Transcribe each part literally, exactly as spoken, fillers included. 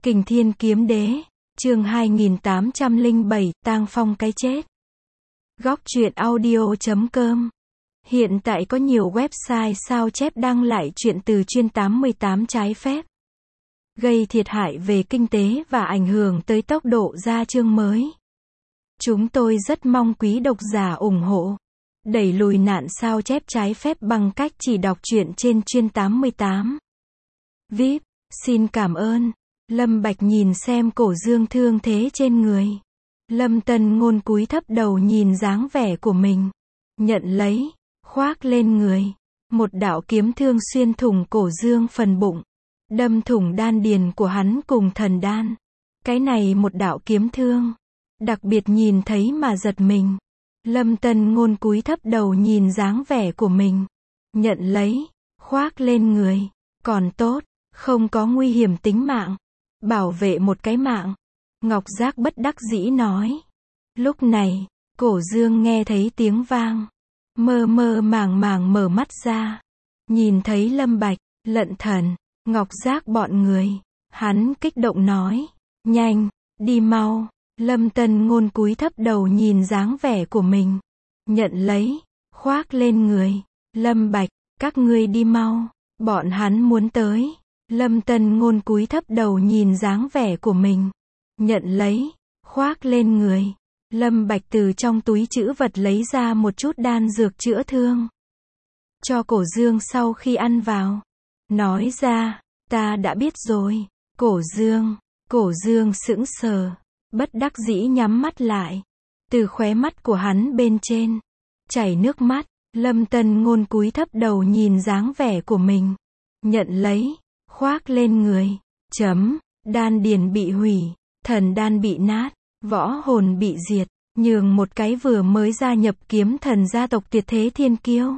Kình Thiên Kiếm Đế, chương hai nghìn tám trăm lẻ bảy, Tang Phong cái chết. Góc truyện audio chấm com. Hiện tại có nhiều website sao chép đăng lại truyện từ chuyên tám mươi tám trái phép, gây thiệt hại về kinh tế và ảnh hưởng tới tốc độ ra chương mới. Chúng tôi rất mong quý độc giả ủng hộ, đẩy lùi nạn sao chép trái phép bằng cách chỉ đọc truyện trên chuyên tám mươi tám. vê i pê, xin cảm ơn. Lâm Bạch nhìn xem Cổ Dương thương thế trên người. Lâm Tân Ngôn cúi thấp đầu nhìn dáng vẻ của mình, nhận lấy, khoác lên người. Một đạo kiếm thương xuyên thủng Cổ Dương phần bụng, đâm thủng đan điền của hắn cùng thần đan. Cái này một đạo kiếm thương, đặc biệt nhìn thấy mà giật mình. Lâm Tân Ngôn cúi thấp đầu nhìn dáng vẻ của mình, nhận lấy, khoác lên người. Còn tốt, không có nguy hiểm tính mạng. Bảo vệ một cái mạng. Ngọc Giác bất đắc dĩ nói. Lúc này, Cổ Dương nghe thấy tiếng vang, mơ mơ màng màng mở mắt ra, nhìn thấy Lâm Bạch, Lận Thần, Ngọc Giác bọn người. Hắn kích động nói, nhanh, đi mau. Lâm Tân Ngôn cúi thấp đầu nhìn dáng vẻ của mình, nhận lấy, khoác lên người. Lâm Bạch, các ngươi đi mau, bọn hắn muốn tới. Lâm Tân Ngôn cúi thấp đầu nhìn dáng vẻ của mình, nhận lấy, khoác lên người. Lâm Bạch từ trong túi trữ vật lấy ra một chút đan dược chữa thương, cho Cổ Dương sau khi ăn vào. Nói ra, ta đã biết rồi. Cổ Dương, Cổ Dương sững sờ, bất đắc dĩ nhắm mắt lại. Từ khóe mắt của hắn bên trên, chảy nước mắt. Lâm Tân Ngôn cúi thấp đầu nhìn dáng vẻ của mình, nhận lấy, khoác lên người. Chấm, đan điền bị hủy, thần đan bị nát, võ hồn bị diệt, nhường một cái vừa mới gia nhập kiếm thần gia tộc tuyệt thế thiên kiêu.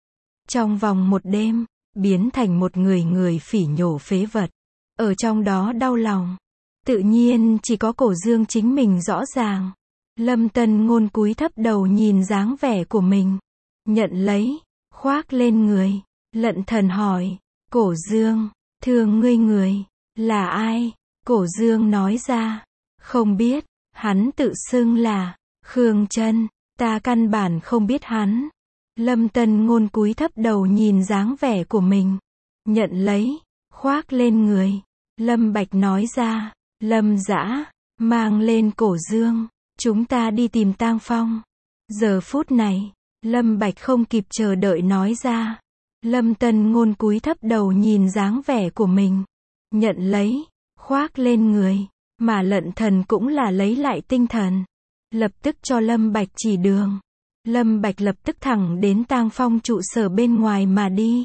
Trong vòng một đêm, biến thành một người người phỉ nhổ phế vật. Ở trong đó đau lòng, tự nhiên chỉ có Cổ Dương chính mình rõ ràng. Lâm Tân Ngôn cúi thấp đầu nhìn dáng vẻ của mình, nhận lấy, khoác lên người. Lận Thần hỏi, Cổ Dương, thương ngươi người, là ai? Cổ Dương nói ra, không biết, hắn tự xưng là Khương Chân, ta căn bản không biết hắn. Lâm Tân Ngôn cúi thấp đầu nhìn dáng vẻ của mình, nhận lấy, khoác lên người. Lâm Bạch nói ra, Lâm Dã, mang lên Cổ Dương, chúng ta đi tìm Tang Phong. Giờ phút này, Lâm Bạch không kịp chờ đợi nói ra. Lâm Tân Ngôn cúi thấp đầu nhìn dáng vẻ của mình, nhận lấy, khoác lên người. Mà Lận Thần cũng là lấy lại tinh thần, lập tức cho Lâm Bạch chỉ đường. Lâm Bạch lập tức thẳng đến Tang Phong trụ sở bên ngoài mà đi.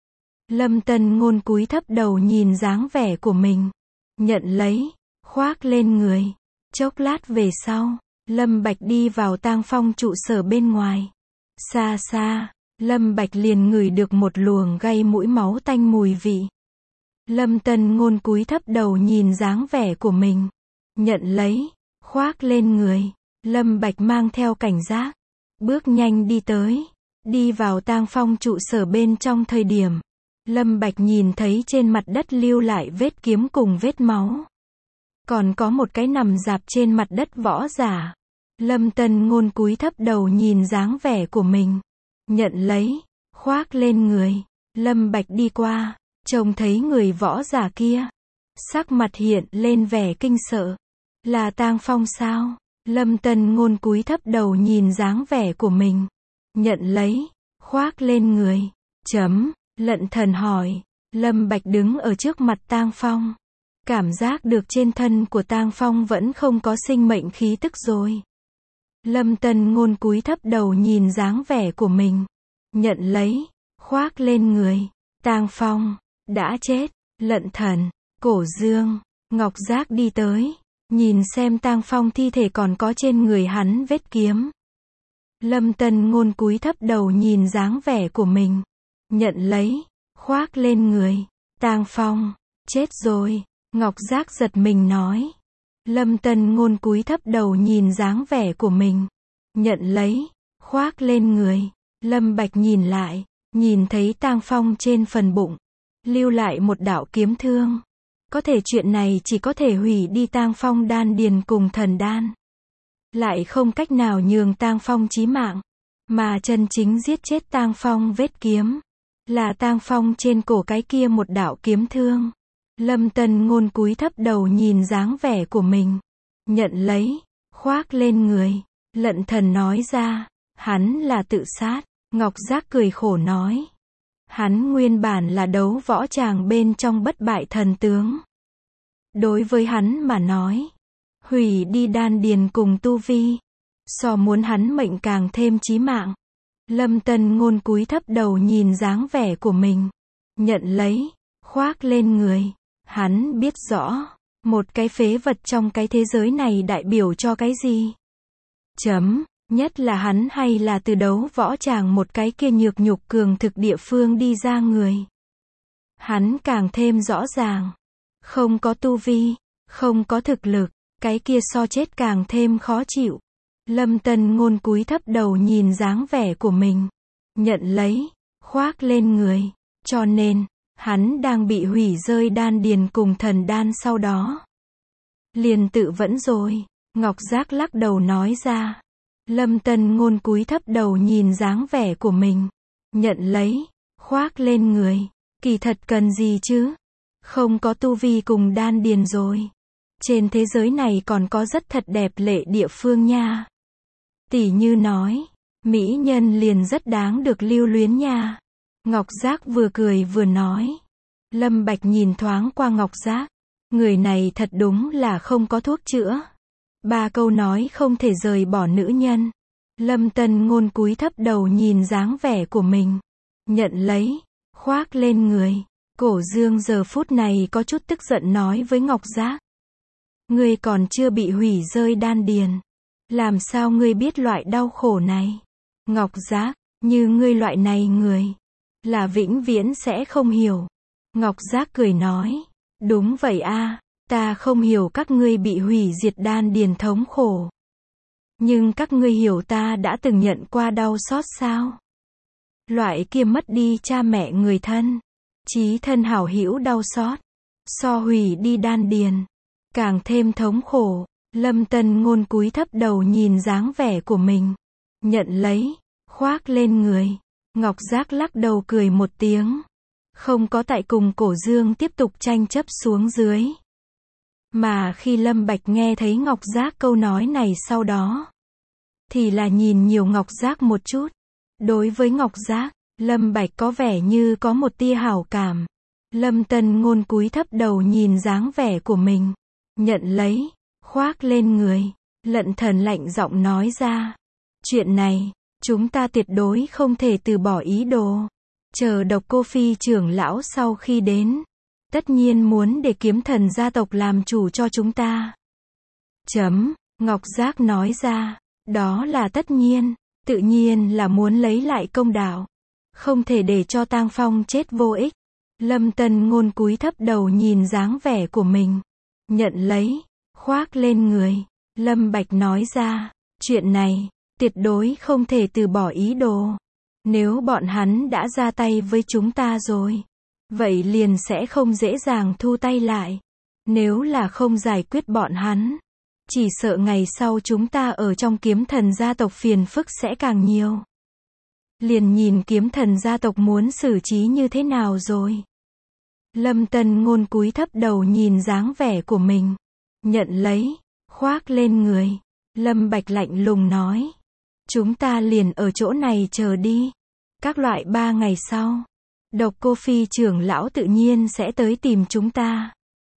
Lâm Tân Ngôn cúi thấp đầu nhìn dáng vẻ của mình, nhận lấy, khoác lên người. Chốc lát về sau, Lâm Bạch đi vào Tang Phong trụ sở bên ngoài. Xa xa, Lâm Bạch liền ngửi được một luồng gây mũi máu tanh mùi vị. Lâm Tân Ngôn cúi thấp đầu nhìn dáng vẻ của mình, nhận lấy, khoác lên người. Lâm Bạch mang theo cảnh giác, bước nhanh đi tới, đi vào Tang Phong trụ sở bên trong thời điểm. Lâm Bạch nhìn thấy trên mặt đất lưu lại vết kiếm cùng vết máu. Còn có một cái nằm rạp trên mặt đất võ giả. Lâm Tân Ngôn cúi thấp đầu nhìn dáng vẻ của mình, nhận lấy, khoác lên người. Lâm Bạch đi qua, trông thấy người võ giả kia, sắc mặt hiện lên vẻ kinh sợ. Là Tang Phong sao? Lâm Tân Ngôn cúi thấp đầu nhìn dáng vẻ của mình, nhận lấy, khoác lên người. Chấm, Lận Thần hỏi. Lâm Bạch đứng ở trước mặt Tang Phong, cảm giác được trên thân của Tang Phong vẫn không có sinh mệnh khí tức rồi. Lâm Tân Ngôn cúi thấp đầu nhìn dáng vẻ của mình, nhận lấy, khoác lên người. Tang Phong đã chết. Lận Thần, Cổ Dương, Ngọc Giác đi tới, nhìn xem Tang Phong thi thể còn có trên người hắn vết kiếm. Lâm Tân Ngôn cúi thấp đầu nhìn dáng vẻ của mình, nhận lấy, khoác lên người. Tang Phong chết rồi. Ngọc Giác giật mình nói. Lâm Tân Ngôn cúi thấp đầu nhìn dáng vẻ của mình, nhận lấy, khoác lên người. Lâm Bạch nhìn lại, nhìn thấy Tang Phong trên phần bụng lưu lại một đạo kiếm thương. Có thể chuyện này chỉ có thể hủy đi tang phong đan điền cùng thần đan. Lại không cách nào nhường tang phong chí mạng. Mà chân chính giết chết tang phong vết kiếm. Là tang phong trên cổ cái kia một đạo kiếm thương. Lâm Tân Ngôn cúi thấp đầu nhìn dáng vẻ của mình. Nhận lấy, khoác lên người. Lận Thần nói ra, hắn là tự sát. Ngọc Giác cười khổ nói. Hắn nguyên bản là đấu võ tràng bên trong bất bại thần tướng. Đối với hắn mà nói, hủy đi đan điền cùng tu vi, so muốn hắn mệnh càng thêm chí mạng. Lâm Tân Ngôn cúi thấp đầu nhìn dáng vẻ của mình. Nhận lấy, khoác lên người. Hắn biết rõ, một cái phế vật trong cái thế giới này đại biểu cho cái gì. Chấm, nhất là hắn hay là từ đấu võ tràng một cái kia nhược nhục cường thực địa phương đi ra người. Hắn càng thêm rõ ràng. Không có tu vi, không có thực lực, cái kia so chết càng thêm khó chịu. Lâm Tân Ngôn cúi thấp đầu nhìn dáng vẻ của mình. Nhận lấy, khoác lên người. Cho nên, hắn đang bị hủy rơi đan điền cùng thần đan sau đó. Liền tự vẫn rồi. Ngọc Giác lắc đầu nói ra. Lâm Tân Ngôn cúi thấp đầu nhìn dáng vẻ của mình. Nhận lấy, khoác lên người. Kỳ thật cần gì chứ? Không có tu vi cùng đan điền rồi. Trên thế giới này còn có rất thật đẹp lệ địa phương nha. Tỷ như nói, mỹ nhân liền rất đáng được lưu luyến nha. Ngọc Giác vừa cười vừa nói. Lâm Bạch nhìn thoáng qua Ngọc Giác. Người này thật đúng là không có thuốc chữa. Ba câu nói không thể rời bỏ nữ nhân. Lâm Tân Ngôn cúi thấp đầu nhìn dáng vẻ của mình. Nhận lấy, khoác lên người. Cổ Dương giờ phút này có chút tức giận nói với Ngọc Giác. Ngươi còn chưa bị hủy rơi đan điền. Làm sao ngươi biết loại đau khổ này? Ngọc Giác, như ngươi loại này người, là vĩnh viễn sẽ không hiểu. Ngọc Giác cười nói. Đúng vậy a, ta không hiểu các ngươi bị hủy diệt đan điền thống khổ. Nhưng các ngươi hiểu ta đã từng nhận qua đau xót sao? Loại kia mất đi cha mẹ người thân, chí thân hảo hữu đau xót, so hủy đi đan điền, càng thêm thống khổ. Lâm Tân Ngôn cúi thấp đầu nhìn dáng vẻ của mình. Nhận lấy, khoác lên người. Ngọc Giác lắc đầu cười một tiếng. Không có tại cùng Cổ Dương tiếp tục tranh chấp xuống dưới. Mà khi Lâm Bạch nghe thấy Ngọc Giác câu nói này sau đó, thì là nhìn nhiều Ngọc Giác một chút. Đối với Ngọc Giác, Lâm Bạch có vẻ như có một tia hảo cảm. Lâm Tân Ngôn cúi thấp đầu nhìn dáng vẻ của mình. Nhận lấy, khoác lên người. Lận Thần lạnh giọng nói ra. Chuyện này, chúng ta tuyệt đối không thể từ bỏ ý đồ. Chờ Độc Cô Phi trưởng lão sau khi đến, tất nhiên muốn để Kiếm Thần gia tộc làm chủ cho chúng ta. Chấm, Ngọc Giác nói ra. Đó là tất nhiên, tự nhiên là muốn lấy lại công đạo. Không thể để cho tang phong chết vô ích. Lâm Tân Ngôn cúi thấp đầu nhìn dáng vẻ của mình. Nhận lấy, khoác lên người. Lâm Bạch nói ra. Chuyện này, tuyệt đối không thể từ bỏ ý đồ. Nếu bọn hắn đã ra tay với chúng ta rồi, vậy liền sẽ không dễ dàng thu tay lại. Nếu là không giải quyết bọn hắn, chỉ sợ ngày sau chúng ta ở trong Kiếm Thần gia tộc phiền phức sẽ càng nhiều. Liền nhìn Kiếm Thần gia tộc muốn xử trí như thế nào rồi. Lâm Tân Ngôn cúi thấp đầu nhìn dáng vẻ của mình. Nhận lấy, khoác lên người. Lâm Bạch lạnh lùng nói. Chúng ta liền ở chỗ này chờ đi. Các loại ba ngày sau, Độc Cô Phi trưởng lão tự nhiên sẽ tới tìm chúng ta.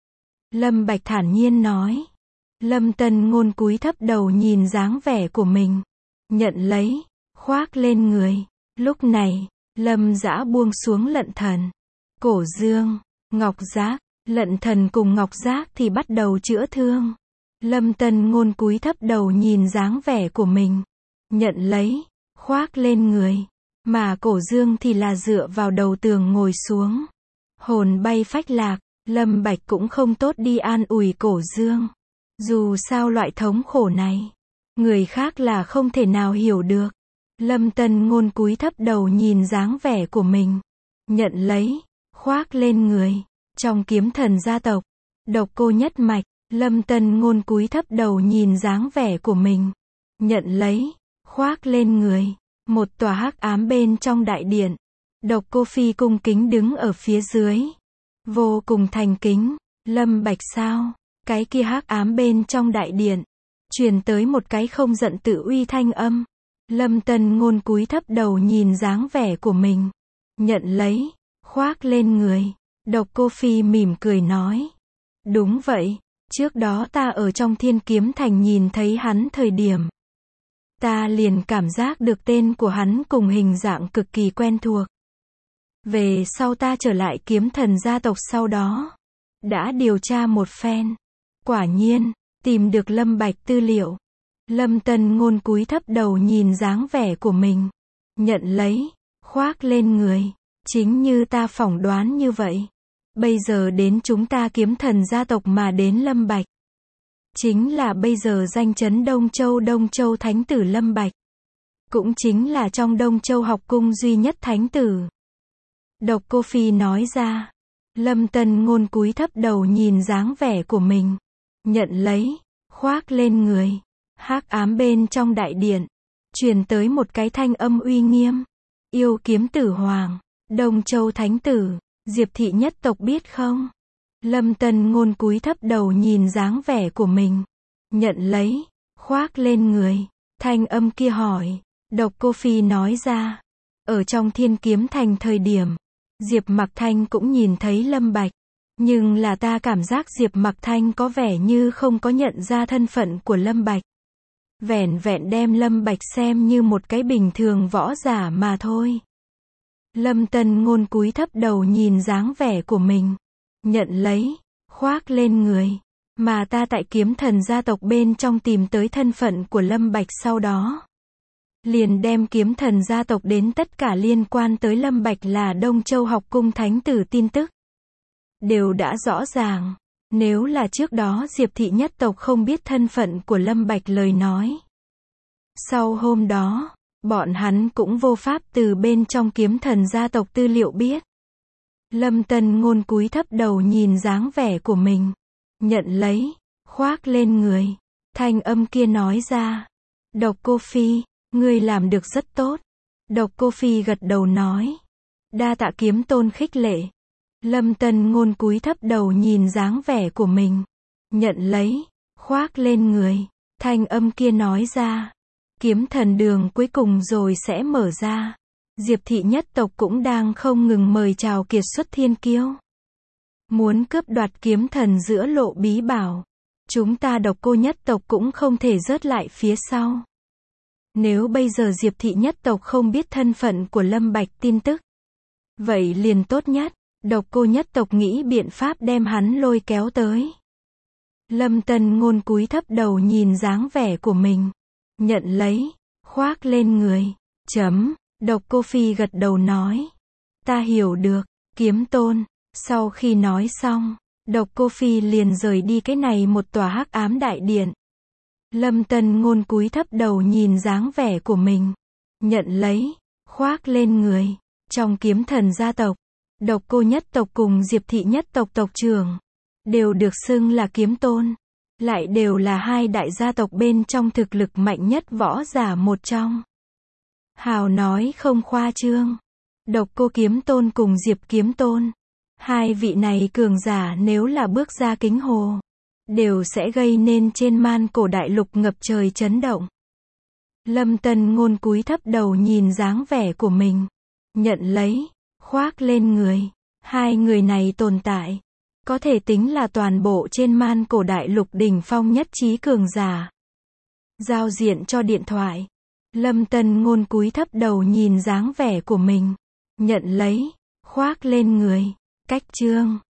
Lâm Bạch thản nhiên nói. Lâm Tân Ngôn cúi thấp đầu nhìn dáng vẻ của mình. Nhận lấy, khoác lên người. Lúc này, Lâm Dã buông xuống Lận Thần. Cổ Dương, Ngọc Giác, Lận Thần cùng Ngọc Giác thì bắt đầu chữa thương. Lâm Tân Ngôn cúi thấp đầu nhìn dáng vẻ của mình. Nhận lấy, khoác lên người. Mà Cổ Dương thì là dựa vào đầu tường ngồi xuống. Hồn bay phách lạc, Lâm Bạch cũng không tốt đi an ủi Cổ Dương. Dù sao loại thống khổ này, người khác là không thể nào hiểu được. Lâm Tân Ngôn cúi thấp đầu nhìn dáng vẻ của mình. Nhận lấy, khoác lên người. Trong Kiếm Thần gia tộc, Độc Cô Nhất Mạch, Lâm Tân Ngôn cúi thấp đầu nhìn dáng vẻ của mình. Nhận lấy, khoác lên người. Một tòa hắc ám bên trong đại điện. Độc Cô Phi cung kính đứng ở phía dưới. Vô cùng thành kính. Lâm Bạch sao? Cái kia hắc ám bên trong đại điện. Truyền tới một cái không giận tự uy thanh âm. Lâm Tân Ngôn cúi thấp đầu nhìn dáng vẻ của mình. Nhận lấy, khoác lên người. Độc Cô Phi mỉm cười nói. Đúng vậy, trước đó ta ở trong Thiên Kiếm Thành nhìn thấy hắn thời điểm. Ta liền cảm giác được tên của hắn cùng hình dạng cực kỳ quen thuộc. Về sau ta trở lại Kiếm Thần gia tộc sau đó. Đã điều tra một phen. Quả nhiên, tìm được Lâm Bạch tư liệu. Lâm Tân Ngôn cúi thấp đầu nhìn dáng vẻ của mình. Nhận lấy, khoác lên người. Chính như ta phỏng đoán như vậy. Bây giờ đến chúng ta Kiếm Thần gia tộc mà đến Lâm Bạch. Chính là bây giờ danh chấn Đông Châu Đông Châu Thánh tử Lâm Bạch. Cũng chính là trong Đông Châu học cung duy nhất Thánh tử. Độc Cô Phi nói ra. Lâm Tân Ngôn cúi thấp đầu nhìn dáng vẻ của mình. Nhận lấy, khoác lên người. Hắc ám bên trong đại điện. Truyền tới một cái thanh âm uy nghiêm. Yêu Kiếm Tử Hoàng, Đông Châu Thánh tử, Diệp thị nhất tộc biết không? Lâm Tân Ngôn cúi thấp đầu nhìn dáng vẻ của mình. Nhận lấy, khoác lên người. Thanh âm kia hỏi. Độc Cô Phi nói ra. Ở trong Thiên Kiếm Thành thời điểm, Diệp Mặc Thanh cũng nhìn thấy Lâm Bạch. Nhưng là ta cảm giác Diệp Mặc Thanh có vẻ như không có nhận ra thân phận của Lâm Bạch. Vẻn vẹn đem Lâm Bạch xem như một cái bình thường võ giả mà thôi. Lâm Tân Ngôn cúi thấp đầu nhìn dáng vẻ của mình. Nhận lấy, khoác lên người. Mà ta tại Kiếm Thần gia tộc bên trong tìm tới thân phận của Lâm Bạch sau đó. Liền đem Kiếm Thần gia tộc đến tất cả liên quan tới Lâm Bạch là Đông Châu học cung thánh tử tin tức. Đều đã rõ ràng. Nếu là trước đó Diệp thị nhất tộc không biết thân phận của Lâm Bạch lời nói. Sau hôm đó, bọn hắn cũng vô pháp từ bên trong Kiếm Thần gia tộc tư liệu biết. Lâm Tân Ngôn cúi thấp đầu nhìn dáng vẻ của mình. Nhận lấy, khoác lên người. Thanh âm kia nói ra. Độc Cô Phi, ngươi làm được rất tốt. Độc Cô Phi gật đầu nói. Đa tạ Kiếm Tôn khích lệ. Lâm Tân Ngôn cúi thấp đầu nhìn dáng vẻ của mình. Nhận lấy, khoác lên người. Thanh âm kia nói ra. Kiếm Thần đường cuối cùng rồi sẽ mở ra. Diệp thị nhất tộc cũng đang không ngừng mời chào kiệt xuất thiên kiêu. Muốn cướp đoạt Kiếm Thần giữa lộ bí bảo. Chúng ta Độc Cô nhất tộc cũng không thể rớt lại phía sau. Nếu bây giờ Diệp thị nhất tộc không biết thân phận của Lâm Bạch tin tức. Vậy liền tốt nhất. Độc Cô nhất tộc nghĩ biện pháp đem hắn lôi kéo tới. Lâm Tân Ngôn cúi thấp đầu nhìn dáng vẻ của mình. Nhận lấy, khoác lên người. Chấm, Độc Cô Phi gật đầu nói. Ta hiểu được, Kiếm Tôn. Sau khi nói xong, Độc Cô Phi liền rời đi cái này một tòa hắc ám đại điện. Lâm Tân Ngôn cúi thấp đầu nhìn dáng vẻ của mình. Nhận lấy, khoác lên người. Trong Kiếm Thần gia tộc, Độc Cô nhất tộc cùng Diệp thị nhất tộc tộc trưởng đều được xưng là Kiếm Tôn, lại đều là hai đại gia tộc bên trong thực lực mạnh nhất võ giả một trong. Hào nói không khoa trương, Độc Cô Kiếm Tôn cùng Diệp Kiếm Tôn, hai vị này cường giả nếu là bước ra kính hồ, đều sẽ gây nên trên man cổ đại lục ngập trời chấn động. Lâm Tân Ngôn cúi thấp đầu nhìn dáng vẻ của mình, nhận lấy, khoác lên người. Hai người này tồn tại, có thể tính là toàn bộ trên man cổ đại lục đỉnh phong nhất trí cường giả. Giao diện cho điện thoại. Lâm Tân Ngôn cúi thấp đầu nhìn dáng vẻ của mình. Nhận lấy, khoác lên người. Cách chương